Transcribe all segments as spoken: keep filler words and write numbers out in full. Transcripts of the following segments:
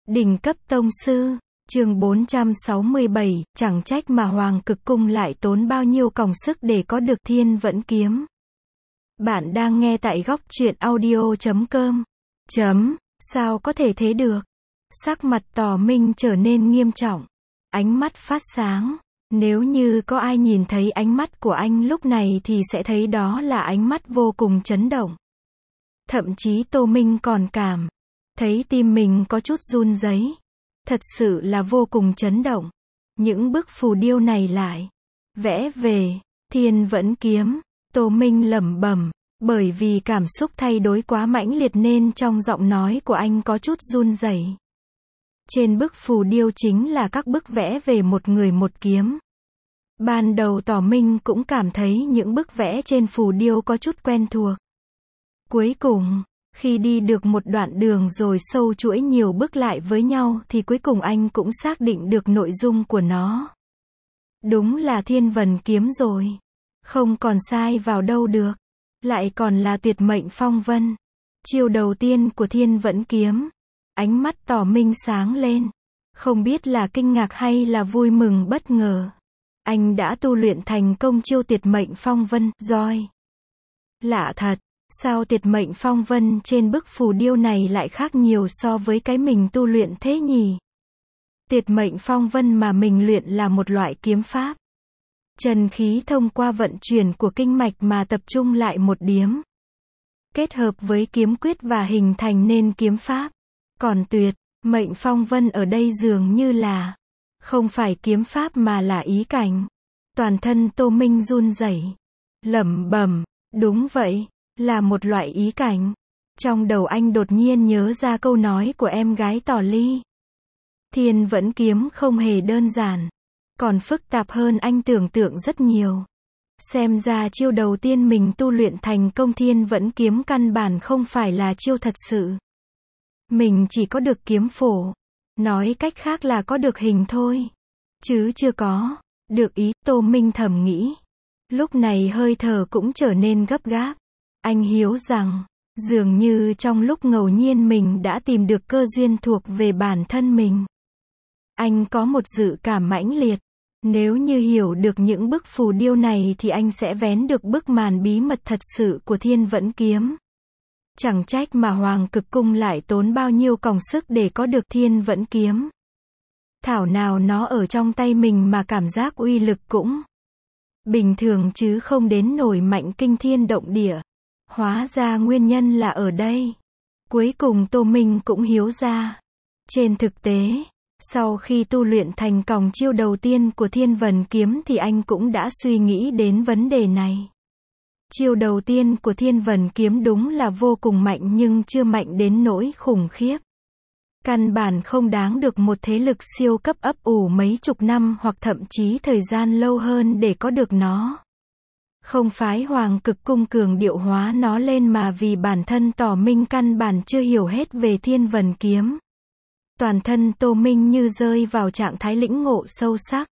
Đỉnh cấp tông sư, chương bốn trăm sáu mươi bảy, chẳng trách mà Hoàng Cực Cung lại tốn bao nhiêu công sức để có được Thiên Vẫn Kiếm. Bạn đang nghe tại góc truyện audio chấm com. Chấm, sao có thể thế được? Sắc mặt Tò Minh trở nên nghiêm trọng. Ánh mắt phát sáng. Nếu như có ai nhìn thấy ánh mắt của anh lúc này thì sẽ thấy đó là ánh mắt vô cùng chấn động. Thậm chí Tô Minh còn cảm thấy tim mình có chút run rẩy. Thật sự là vô cùng chấn động. Những bức phù điêu này lại vẽ về Thiên Vẫn Kiếm. Tô Minh lẩm bẩm, bởi vì cảm xúc thay đổi quá mãnh liệt nên trong giọng nói của anh có chút run rẩy. Trên bức phù điêu chính là các bức vẽ về một người một kiếm. Ban đầu Tò Minh cũng cảm thấy những bức vẽ trên phù điêu có chút quen thuộc. Cuối cùng, khi đi được một đoạn đường rồi sâu chuỗi nhiều bước lại với nhau thì cuối cùng anh cũng xác định được nội dung của nó. Đúng là Thiên Vẫn Kiếm rồi. Không còn sai vào đâu được. Lại còn là tuyệt mệnh phong vân. Chiêu đầu tiên của Thiên Vẫn Kiếm. Ánh mắt Tò Minh sáng lên. Không biết là kinh ngạc hay là vui mừng bất ngờ. Anh đã tu luyện thành công chiêu tuyệt mệnh phong vân, roi. Lạ thật, sao tuyệt mệnh phong vân trên bức phù điêu này lại khác nhiều so với cái mình tu luyện thế nhỉ? Tuyệt mệnh phong vân mà mình luyện là một loại kiếm pháp. Chân khí thông qua vận chuyển của kinh mạch mà tập trung lại một điểm. Kết hợp với kiếm quyết và hình thành nên kiếm pháp. Còn tuyệt mệnh phong vân ở đây dường như là không phải kiếm pháp mà là ý cảnh. Toàn thân Tô Minh run rẩy, lẩm bẩm, đúng vậy, là một loại ý cảnh. Trong đầu anh đột nhiên nhớ ra câu nói của em gái Tỏ Ly. Thiên Vẫn Kiếm không hề đơn giản, còn phức tạp hơn anh tưởng tượng rất nhiều. Xem ra chiêu đầu tiên mình tu luyện thành công Thiên Vẫn Kiếm căn bản không phải là chiêu thật sự. Mình chỉ có được kiếm phổ. Nói cách khác là có được hình thôi. Chứ chưa có được ý, Tô Minh thầm nghĩ. Lúc này hơi thở cũng trở nên gấp gáp. Anh hiểu rằng, dường như trong lúc ngẫu nhiên mình đã tìm được cơ duyên thuộc về bản thân mình. Anh có một dự cảm mãnh liệt. Nếu như hiểu được những bức phù điêu này thì anh sẽ vén được bức màn bí mật thật sự của Thiên Vẫn Kiếm. Chẳng trách mà Hoàng Cực Cung lại tốn bao nhiêu công sức để có được Thiên Vẫn Kiếm. Thảo nào nó ở trong tay mình mà cảm giác uy lực cũng bình thường chứ không đến nổi mạnh kinh thiên động địa. Hóa ra nguyên nhân là ở đây. Cuối cùng Tô Minh cũng hiểu ra. Trên thực tế, sau khi tu luyện thành công chiêu đầu tiên của Thiên Vẫn Kiếm thì anh cũng đã suy nghĩ đến vấn đề này. Chiêu đầu tiên của Thiên Vẫn Kiếm đúng là vô cùng mạnh nhưng chưa mạnh đến nỗi khủng khiếp. Căn bản không đáng được một thế lực siêu cấp ấp ủ mấy chục năm hoặc thậm chí thời gian lâu hơn để có được nó. Không phái Hoàng Cực Cung cường điệu hóa nó lên mà vì bản thân Tỏ Minh căn bản chưa hiểu hết về Thiên Vẫn Kiếm. Toàn thân Tô Minh như rơi vào trạng thái lĩnh ngộ sâu sắc.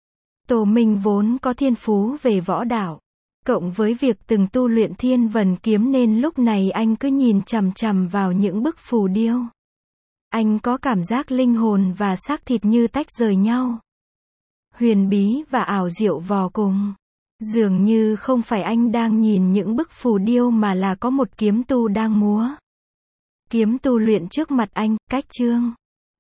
Tô Minh vốn có thiên phú về võ đạo. Cộng với việc từng tu luyện Thiên Vẫn Kiếm nên lúc này anh cứ nhìn chằm chằm vào những bức phù điêu. Anh có cảm giác linh hồn và xác thịt như tách rời nhau. Huyền bí và ảo diệu vô cùng. Dường như không phải anh đang nhìn những bức phù điêu mà là có một kiếm tu đang múa. Kiếm tu luyện trước mặt anh, cách chương.